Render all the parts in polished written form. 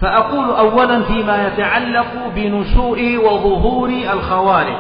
فأقول أولا فيما يتعلق بنشوء وظهور الخوارج.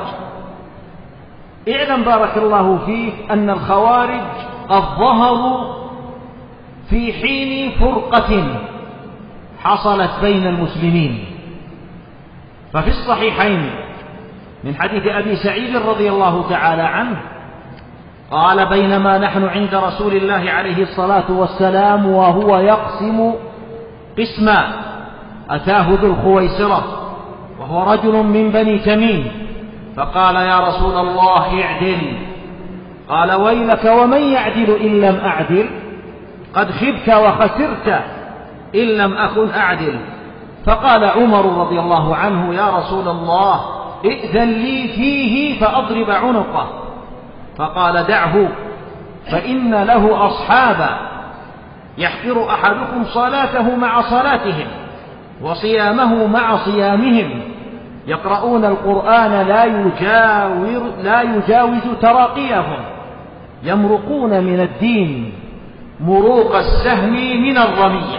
اعلم بارك الله فيك أن الخوارج قد ظهروا في حين فرقة حصلت بين المسلمين. ففي الصحيحين من حديث أبي سعيد رضي الله تعالى عنه قال: بينما نحن عند رسول الله عليه الصلاة والسلام وهو يقسم قسما أتاه ذو الخويسرة وهو رجل من بني تميم فقال: يا رسول الله اعدل. قال: ويلك ومن يعدل إن لم أعدل؟ قد خبت وخسرت إن لم أكن أعدل. فقال عمر رضي الله عنه: يا رسول الله ائذن لي فيه فأضرب عنقه. فقال: دعه فإن له أصحابا يحقر أحدكم صلاته مع صلاتهم وصيامه مع صيامهم يقرؤون القرآن لا يجاوز تراقيهم يمرقون من الدين مروق السهم من الرمية،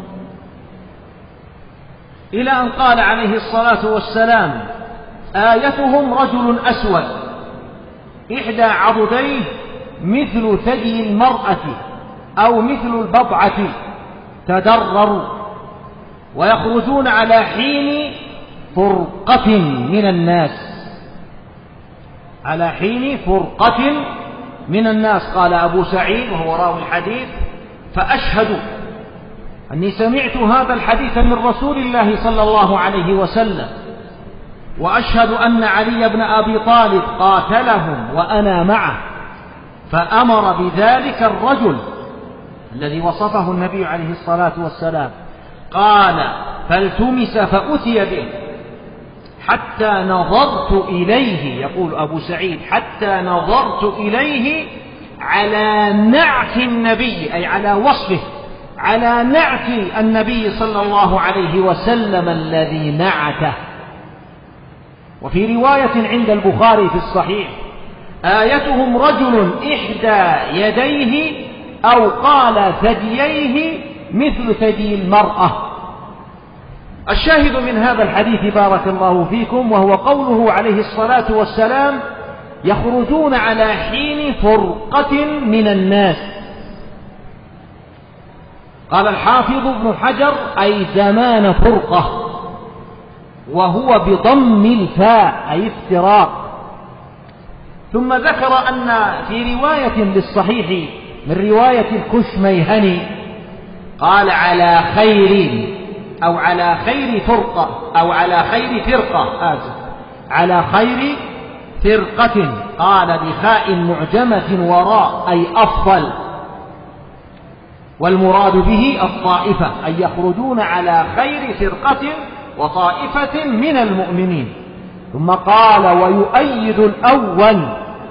إلى أن قال عليه الصلاة والسلام: آيتهم رجل أسود إحدى عضديه مثل ثدي المرأة أو مثل البضعة تدرر ويخرجون على حين فرقة من الناس. على حين فرقة من الناس. قال أبو سعيد وهو راوي الحديث: فأشهد أني سمعت هذا الحديث من رسول الله صلى الله عليه وسلم، وأشهد أن علي بن أبي طالب قاتلهم وأنا معه، فأمر بذلك الرجل الذي وصفه النبي عليه الصلاة والسلام. قال: فالتمس فأتي به حتى نظرت إليه، يقول أبو سعيد: حتى نظرت إليه على نعت النبي، أي على وصفه، على نعت النبي صلى الله عليه وسلم الذي نعته. وفي رواية عند البخاري في الصحيح: آيتهم رجل إحدى يديه أو قال ثدييه مثل ثدي المرأة. الشاهد من هذا الحديث بارك الله فيكم وهو قوله عليه الصلاة والسلام: يخرجون على حين فرقة من الناس. قال الحافظ ابن حجر: أي زمان فرقة، وهو بضم الفاء أي افتراق. ثم ذكر أن في رواية للصحيح من رواية الكشميهني قال: على خير أو على خير فرقة أو على خير فرقة، على خير فرقة. قال بخاء معجمة وراء أي أفضل، والمراد به الطائفة، أي يخرجون على خير فرقة وطائفة من المؤمنين. ثم قال: ويؤيد الأول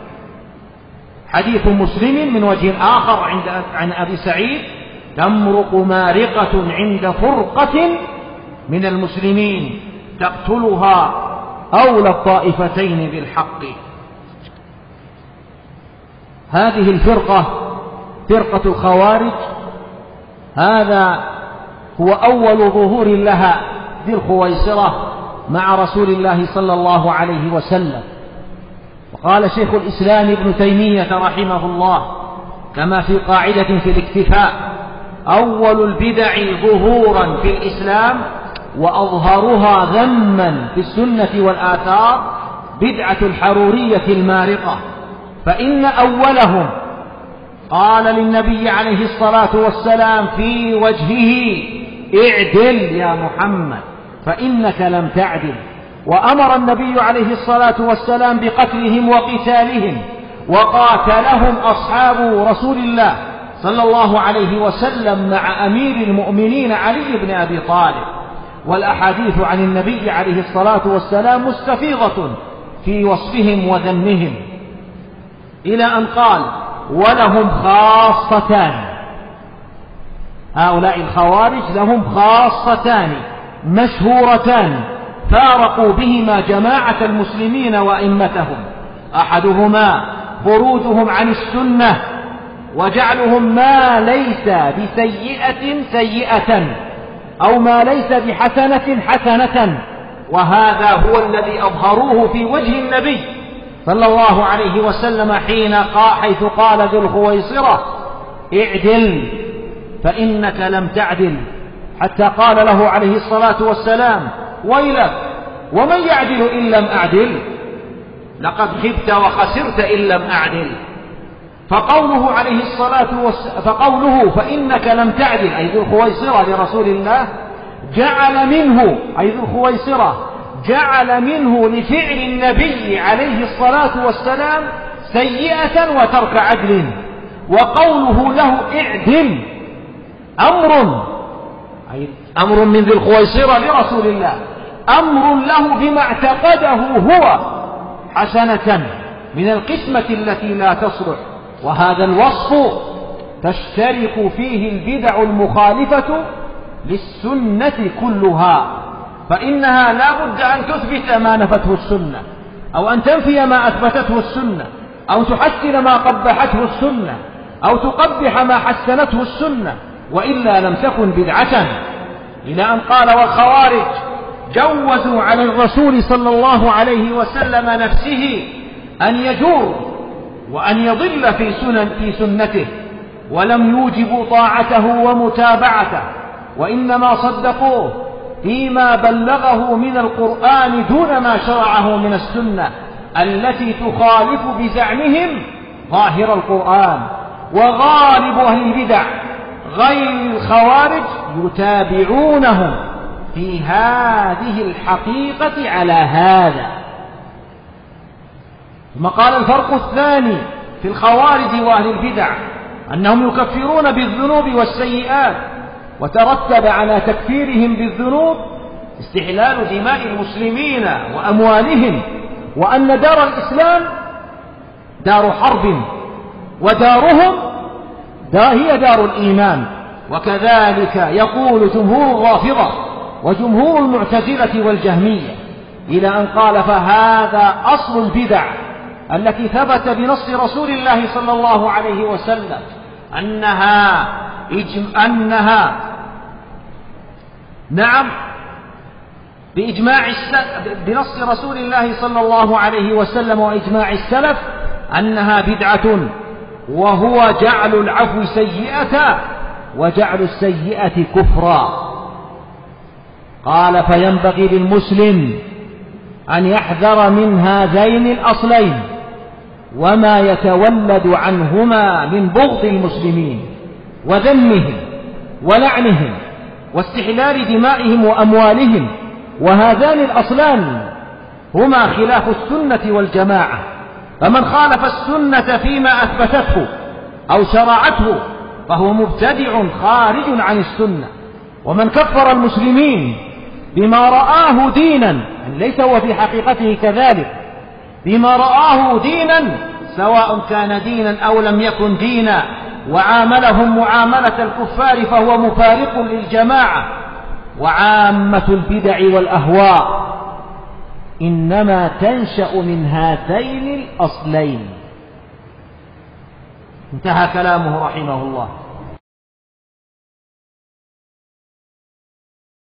حديث مسلم من وجه آخر عن أبي سعيد: تمرق مارقة عند فرقة من المسلمين تقتلها أولى الطائفتين بالحق. هذه الفرقة فرقة الخوارج، هذا هو أول ظهور لها ذي الخويسرة مع رسول الله صلى الله عليه وسلم. وقال شيخ الإسلام ابن تيمية رحمه الله كما في قاعدة في الاكتفاء: أول البدع ظهورا في الإسلام وأظهرها ذما في السنة والآثار بدعة الحرورية المارقة، فإن أولهم قال للنبي عليه الصلاة والسلام في وجهه: اعدل يا محمد فإنك لم تعدل. وأمر النبي عليه الصلاة والسلام بقتلهم وقتالهم، وقاتلهم أصحاب رسول الله صلى الله عليه وسلم مع أمير المؤمنين علي بن أبي طالب. والأحاديث عن النبي عليه الصلاة والسلام مستفيضة في وصفهم وذمهم، إلى أن قال: ولهم خاصتان. هؤلاء الخوارج لهم خاصتان مشهورتان فارقوا بهما جماعة المسلمين وأئمتهم: أحدهما خروجهم عن السنة وجعلهم ما ليس بسيئة سيئة، أو ما ليس بحسنة حسنة. وهذا هو الذي أظهروه في وجه النبي صلى الله عليه وسلم حيث قال ذو الخويصرة: اعدل فإنك لم تعدل، حتى قال له عليه الصلاة والسلام: ويلك ومن يعدل إن لم أعدل؟ لقد خبت وخسرت إن لم أعدل. فقوله عليه الصلاة والسلام فقوله فإنك لم تعدل أي ذو الخويصرة لرسول الله جعل منه أي ذو الخويصرة جعل منه لفعل النبي عليه الصلاة والسلام سيئة وترك عدل. وقوله له اعدل أمر من ذي الخويصرة لرسول الله، أمر له بما اعتقده هو حسنة من القسمة التي لا تصلح. وهذا الوصف تشترك فيه البدع المخالفة للسنة كلها، فإنها لا بد أن تثبت ما نفته السنة، أو أن تنفي ما أثبتته السنة، أو تحسن ما قبحته السنة، أو تقبح ما حسنته السنة، وإلا لم تكن بدعة. إلى أن قال: والخوارج جوزوا على الرسول صلى الله عليه وسلم نفسه أن يجور وأن يضل في سنته، ولم يوجبوا طاعته ومتابعته، وإنما صدقوه فيما بلغه من القرآن دون ما شرعه من السنة التي تخالف بزعمهم ظاهر القرآن. وغالب أهل البدع غير الخوارج يتابعونهم في هذه الحقيقة على هذا. ثم قال: الفرق الثاني في الخوارج وأهل البدع أنهم يكفرون بالذنوب والسيئات، وترتب على تكفيرهم بالذنوب استحلال دماء المسلمين وأموالهم، وأن دار الإسلام دار حرب، ودارهم هي دار الإيمان. وكذلك يقول جمهور الرافضة وجمهور المعتزلة والجهمية، إلى أن قال: فهذا أصل البدع التي ثبت بنص رسول الله صلى الله عليه وسلم أنها نعم بنص رسول الله صلى الله عليه وسلم وإجماع السلف أنها بدعة، وهو جعل العفو سيئة وجعل السيئة كفرا. قال: فينبغي للمسلم أن يحذر من هذين الأصلين وما يتولد عنهما من بغض المسلمين وذمهم ولعنهم واستحلال دمائهم وأموالهم. وهذان الأصلان هما خلاف السنة والجماعة، فمن خالف السنة فيما أثبتته أو شرعته فهو مبتدع خارج عن السنة. ومن كفر المسلمين بما رآه دينا، ليس هو في حقيقته كذلك، بما رآه دينا سواء كان دينا أو لم يكن دينا، وعاملهم معاملة الكفار، فهو مفارق للجماعة. وعامة البدع والأهواء إنما تنشأ من هذين الأصلين. انتهى كلامه رحمه الله.